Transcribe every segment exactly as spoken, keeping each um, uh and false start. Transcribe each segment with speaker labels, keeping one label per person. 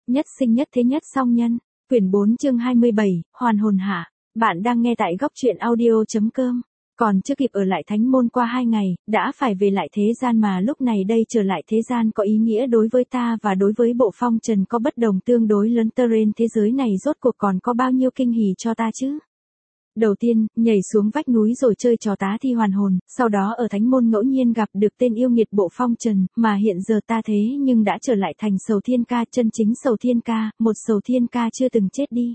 Speaker 1: Nhất sinh nhất thế nhất song nhân. Quyển bốn chương hai mươi bảy, hoàn hồn hạ. Bạn đang nghe tại góc truyện audio.com. Còn chưa kịp ở lại thánh môn qua hai ngày, đã phải về lại thế gian mà lúc này đây trở lại thế gian có ý nghĩa đối với ta và đối với bộ phong trần có bất đồng tương đối lớn. Terrain thế giới này rốt cuộc còn có bao nhiêu kinh hỉ cho ta chứ? Đầu tiên, nhảy xuống vách núi rồi chơi trò tá thi hoàn hồn, sau đó ở thánh môn ngẫu nhiên gặp được tên yêu nghiệt bộ phong trần, mà hiện giờ ta thế nhưng đã trở lại thành Sầu Thiên Ca, chân chính Sầu Thiên Ca, một Sầu Thiên Ca chưa từng chết đi.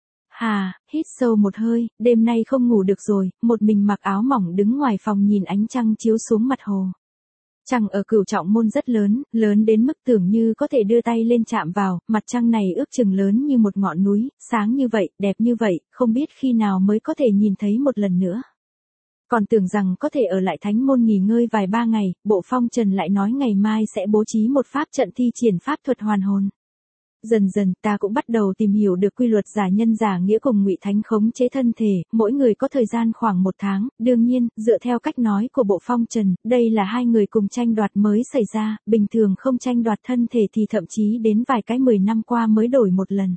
Speaker 1: Hà, hít sâu một hơi, đêm nay không ngủ được rồi, một mình mặc áo mỏng đứng ngoài phòng nhìn ánh trăng chiếu xuống mặt hồ. Trăng ở Cửu Trọng Môn rất lớn, lớn đến mức tưởng như có thể đưa tay lên chạm vào, mặt trăng này ước chừng lớn như một ngọn núi, sáng như vậy, đẹp như vậy, không biết khi nào mới có thể nhìn thấy một lần nữa. Còn tưởng rằng có thể ở lại thánh môn nghỉ ngơi vài ba ngày, bộ phong trần lại nói ngày mai sẽ bố trí một pháp trận thi triển pháp thuật hoàn hồn. Dần dần ta cũng bắt đầu tìm hiểu được quy luật giả nhân giả nghĩa cùng Ngụy Thánh khống chế thân thể, mỗi người có thời gian khoảng một tháng, đương nhiên, dựa theo cách nói của bộ phong trần, đây là hai người cùng tranh đoạt mới xảy ra, bình thường không tranh đoạt thân thể thì thậm chí đến vài cái mười năm qua mới đổi một lần.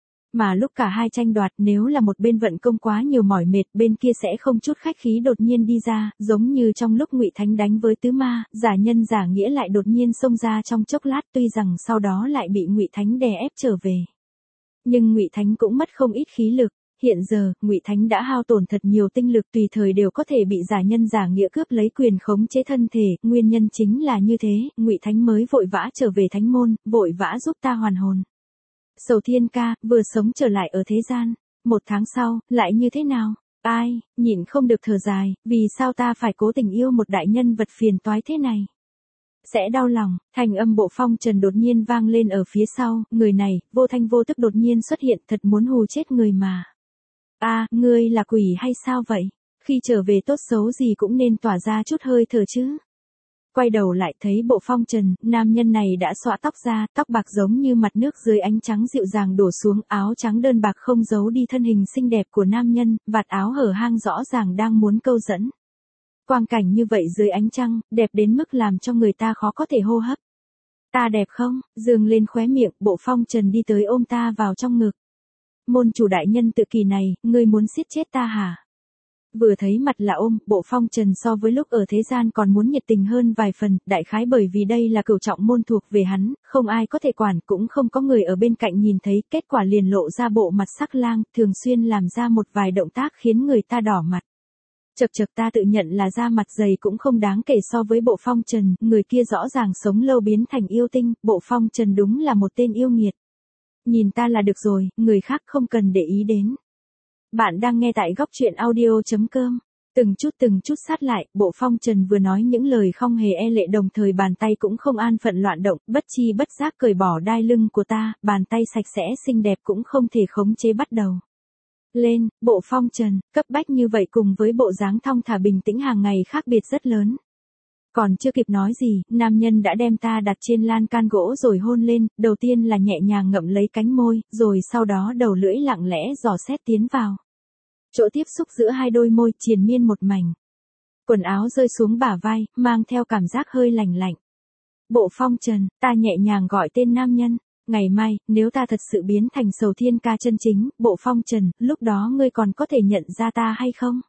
Speaker 1: Mà lúc cả hai tranh đoạt nếu là một bên vận công quá nhiều mỏi mệt bên kia sẽ không chút khách khí đột nhiên đi ra, giống như trong lúc Ngụy Thánh đánh với tứ ma, giả nhân giả nghĩa lại đột nhiên xông ra trong chốc lát, tuy rằng sau đó lại bị Ngụy Thánh đè ép trở về. Nhưng Ngụy Thánh cũng mất không ít khí lực, hiện giờ, Ngụy Thánh đã hao tổn thật nhiều tinh lực tùy thời đều có thể bị giả nhân giả nghĩa cướp lấy quyền khống chế thân thể, nguyên nhân chính là như thế, Ngụy Thánh mới vội vã trở về thánh môn, vội vã giúp ta hoàn hồn. Sầu Thiên Ca, vừa sống trở lại ở thế gian, một tháng sau, lại như thế nào? Ai, nhịn không được thở dài, vì sao ta phải cố tình yêu một đại nhân vật phiền toái thế này? Sẽ đau lòng, thành âm bộ phong trần đột nhiên vang lên ở phía sau, người này, vô thanh vô tức đột nhiên xuất hiện thật muốn hù chết người mà. A, à, ngươi là quỷ hay sao vậy? Khi trở về tốt xấu gì cũng nên tỏa ra chút hơi thở chứ. Quay đầu lại thấy bộ phong trần, nam nhân này đã xõa tóc ra, tóc bạc giống như mặt nước dưới ánh trắng dịu dàng đổ xuống, áo trắng đơn bạc không giấu đi thân hình xinh đẹp của nam nhân, vạt áo hở hang rõ ràng đang muốn câu dẫn. Quang cảnh như vậy dưới ánh trăng, đẹp đến mức làm cho người ta khó có thể hô hấp. Ta đẹp không? Dương lên khóe miệng, bộ phong trần đi tới ôm ta vào trong ngực. Môn chủ đại nhân tự kỳ này, ngươi muốn giết chết ta hả? Vừa thấy mặt là ôm, bộ phong trần so với lúc ở thế gian còn muốn nhiệt tình hơn vài phần, đại khái bởi vì đây là Cửu Trọng Môn thuộc về hắn, không ai có thể quản, cũng không có người ở bên cạnh nhìn thấy, kết quả liền lộ ra bộ mặt sắc lang, thường xuyên làm ra một vài động tác khiến người ta đỏ mặt. Chật chật ta tự nhận là da mặt dày cũng không đáng kể so với bộ phong trần, người kia rõ ràng sống lâu biến thành yêu tinh, bộ phong trần đúng là một tên yêu nghiệt. Nhìn ta là được rồi, người khác không cần để ý đến. Bạn đang nghe tại góc truyện audio.com. Từng chút từng chút sát lại, bộ phong trần vừa nói những lời không hề e lệ đồng thời bàn tay cũng không an phận loạn động, bất chi bất giác cởi bỏ đai lưng của ta, bàn tay sạch sẽ xinh đẹp cũng không thể khống chế bắt đầu. Lên, bộ phong trần, cấp bách như vậy cùng với bộ dáng thong thả bình tĩnh hàng ngày khác biệt rất lớn. Còn chưa kịp nói gì, nam nhân đã đem ta đặt trên lan can gỗ rồi hôn lên, đầu tiên là nhẹ nhàng ngậm lấy cánh môi, rồi sau đó đầu lưỡi lặng lẽ dò xét tiến vào. Chỗ tiếp xúc giữa hai đôi môi triền miên một mảnh. Quần áo rơi xuống bả vai, mang theo cảm giác hơi lạnh lạnh. Bộ phong trần, ta nhẹ nhàng gọi tên nam nhân. Ngày mai, nếu ta thật sự biến thành Sầu Thiên Ca chân chính, bộ phong trần, lúc đó ngươi còn có thể nhận ra ta hay không?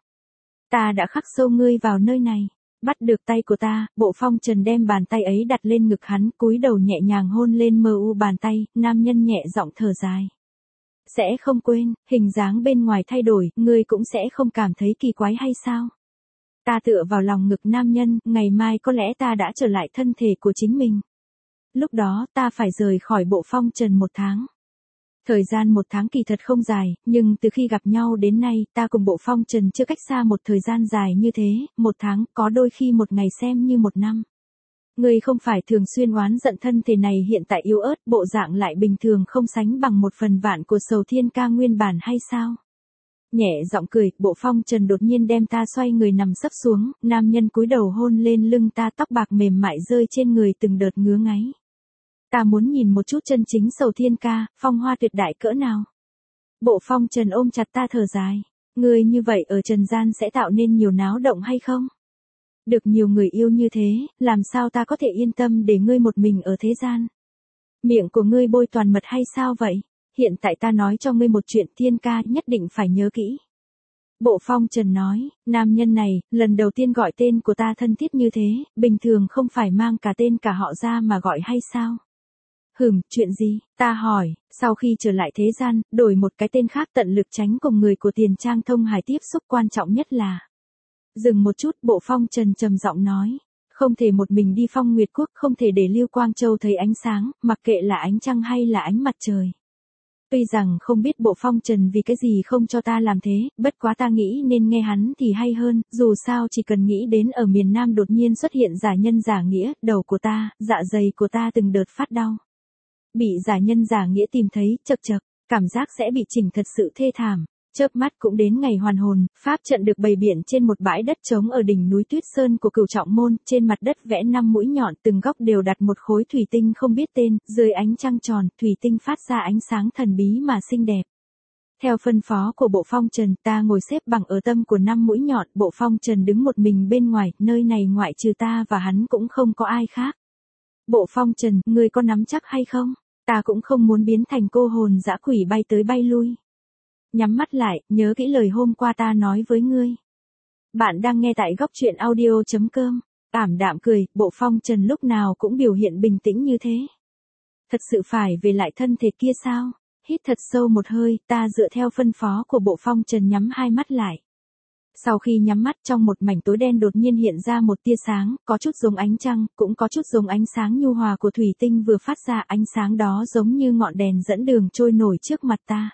Speaker 1: Ta đã khắc sâu ngươi vào nơi này. Bắt được tay của ta, bộ phong trần đem bàn tay ấy đặt lên ngực hắn, cúi đầu nhẹ nhàng hôn lên mờ u bàn tay, nam nhân nhẹ giọng thở dài. Sẽ không quên, hình dáng bên ngoài thay đổi, ngươi cũng sẽ không cảm thấy kỳ quái hay sao? Ta tựa vào lòng ngực nam nhân, ngày mai có lẽ ta đã trở lại thân thể của chính mình. Lúc đó, ta phải rời khỏi bộ phong trần một tháng. Thời gian một tháng kỳ thật không dài, nhưng từ khi gặp nhau đến nay, ta cùng bộ phong trần chưa cách xa một thời gian dài như thế, một tháng, có đôi khi một ngày xem như một năm. Ngươi không phải thường xuyên oán giận thân thể này hiện tại yếu ớt, bộ dạng lại bình thường không sánh bằng một phần vạn của Sầu Thiên Ca nguyên bản hay sao? Nhẹ giọng cười, bộ phong trần đột nhiên đem ta xoay người nằm sấp xuống, nam nhân cúi đầu hôn lên lưng ta, tóc bạc mềm mại rơi trên người từng đợt ngứa ngáy. Ta muốn nhìn một chút chân chính Sầu Thiên Ca, phong hoa tuyệt đại cỡ nào. Bộ phong trần ôm chặt ta thở dài. Ngươi như vậy ở trần gian sẽ tạo nên nhiều náo động hay không? Được nhiều người yêu như thế, làm sao ta có thể yên tâm để ngươi một mình ở thế gian? Miệng của ngươi bôi toàn mật hay sao vậy? Hiện tại ta nói cho ngươi một chuyện, Thiên ca nhất định phải nhớ kỹ. Bộ Phong Trần nói, nam nhân này, lần đầu tiên gọi tên của ta thân thiết như thế, bình thường không phải mang cả tên cả họ ra mà gọi hay sao? Hừm, chuyện gì? Ta hỏi, sau khi trở lại thế gian, đổi một cái tên khác tận lực tránh cùng người của Tiền Trang Thông Hải tiếp xúc, quan trọng nhất là. Dừng một chút, Bộ Phong Trần trầm giọng nói, không thể một mình đi Phong Nguyệt Quốc, không thể để Lưu Quang Châu thấy ánh sáng, mặc kệ là ánh trăng hay là ánh mặt trời. Tuy rằng không biết Bộ Phong Trần vì cái gì không cho ta làm thế, bất quá ta nghĩ nên nghe hắn thì hay hơn, dù sao chỉ cần nghĩ đến ở miền Nam đột nhiên xuất hiện giả nhân giả nghĩa, đầu của ta, dạ dày của ta từng đợt phát đau. Bị giả nhân giả nghĩa tìm thấy, chật chật, cảm giác sẽ bị chỉnh thật sự thê thảm. Chớp mắt cũng đến ngày hoàn hồn, pháp trận được bày biện trên một bãi đất trống ở đỉnh núi Tuyết Sơn của Cửu Trọng Môn, trên mặt đất vẽ năm mũi nhọn, từng góc đều đặt một khối thủy tinh không biết tên, dưới ánh trăng tròn, thủy tinh phát ra ánh sáng thần bí mà xinh đẹp. Theo phân phó của Bộ Phong Trần, ta ngồi xếp bằng ở tâm của năm mũi nhọn, Bộ Phong Trần đứng một mình bên ngoài, nơi này ngoại trừ ta và hắn cũng không có ai khác. Bộ Phong Trần, ngươi có nắm chắc hay không? Ta cũng không muốn biến thành cô hồn dã quỷ bay tới bay lui. Nhắm mắt lại, nhớ kỹ lời hôm qua ta nói với ngươi. Bạn đang nghe tại góc truyện audio chấm com. Ảm đạm cười, Bộ Phong Trần lúc nào cũng biểu hiện bình tĩnh như thế. Thật sự phải về lại thân thể kia sao? Hít thật sâu một hơi, ta dựa theo phân phó của Bộ Phong Trần nhắm hai mắt lại. Sau khi nhắm mắt, trong một mảnh tối đen đột nhiên hiện ra một tia sáng, có chút giống ánh trăng, cũng có chút giống ánh sáng nhu hòa của thủy tinh vừa phát ra, ánh sáng đó giống như ngọn đèn dẫn đường trôi nổi trước mặt ta.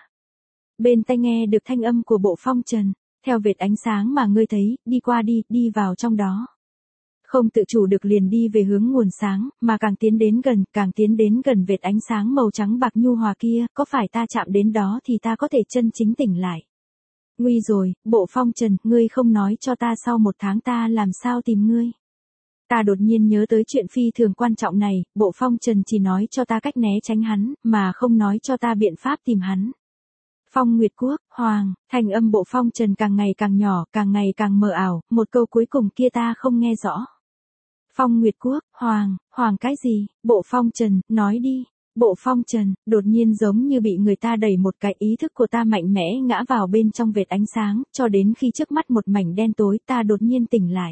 Speaker 1: Bên tai nghe được thanh âm của Bộ Phong Trần, theo vệt ánh sáng mà ngươi thấy, đi qua đi, đi vào trong đó. Không tự chủ được liền đi về hướng nguồn sáng, mà càng tiến đến gần, càng tiến đến gần vệt ánh sáng màu trắng bạc nhu hòa kia, có phải ta chạm đến đó thì ta có thể chân chính tỉnh lại. Nguy rồi, Bộ Phong Trần, ngươi không nói cho ta sau một tháng ta làm sao tìm ngươi. Ta đột nhiên nhớ tới chuyện phi thường quan trọng này, Bộ Phong Trần chỉ nói cho ta cách né tránh hắn, mà không nói cho ta biện pháp tìm hắn. Phong Nguyệt Quốc, Hoàng, thành âm Bộ Phong Trần càng ngày càng nhỏ, càng ngày càng mờ ảo, một câu cuối cùng kia ta không nghe rõ. Phong Nguyệt Quốc, Hoàng, Hoàng cái gì? Bộ Phong Trần, nói đi. Bộ Phong Trần, đột nhiên giống như bị người ta đẩy một cái, ý thức của ta mạnh mẽ ngã vào bên trong vệt ánh sáng, cho đến khi trước mắt một mảnh đen tối ta đột nhiên tỉnh lại.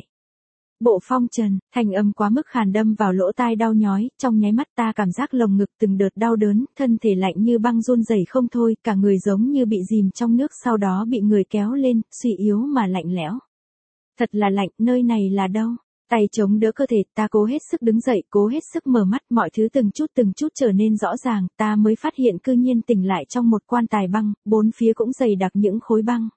Speaker 1: Bộ Phong Trần, thành âm quá mức khàn đâm vào lỗ tai đau nhói, trong nháy mắt ta cảm giác lồng ngực từng đợt đau đớn, thân thể lạnh như băng run rẩy không thôi, cả người giống như bị dìm trong nước sau đó bị người kéo lên, suy yếu mà lạnh lẽo. Thật là lạnh, nơi này là đâu? Tay chống đỡ cơ thể, ta cố hết sức đứng dậy, cố hết sức mở mắt, mọi thứ từng chút từng chút trở nên rõ ràng, ta mới phát hiện cư nhiên tỉnh lại trong một quan tài băng, bốn phía cũng dày đặc những khối băng.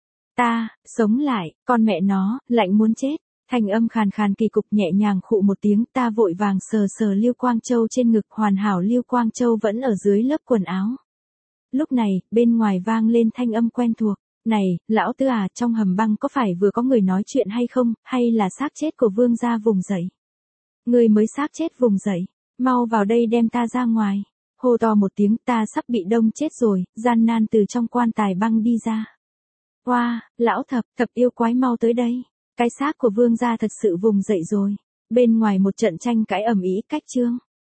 Speaker 1: Ta, sống lại, con mẹ nó, lạnh muốn chết. Thanh âm khàn khàn kỳ cục nhẹ nhàng khụ một tiếng, ta vội vàng sờ sờ Lưu Quang Châu trên ngực, hoàn hảo Lưu Quang Châu vẫn ở dưới lớp quần áo. Lúc này, bên ngoài vang lên thanh âm quen thuộc. Này, lão Tư à, trong hầm băng có phải vừa có người nói chuyện hay không, hay là xác chết của vương gia vùng dậy? Người mới xác chết vùng dậy, mau vào đây đem ta ra ngoài. Hô to một tiếng, ta sắp bị đông chết rồi, gian nan từ trong quan tài băng đi ra. Oa, wow, lão thập, thập yêu quái mau tới đây. Cái xác của vương gia thật sự vùng dậy rồi. Bên ngoài một trận tranh cãi ầm ĩ cách chương.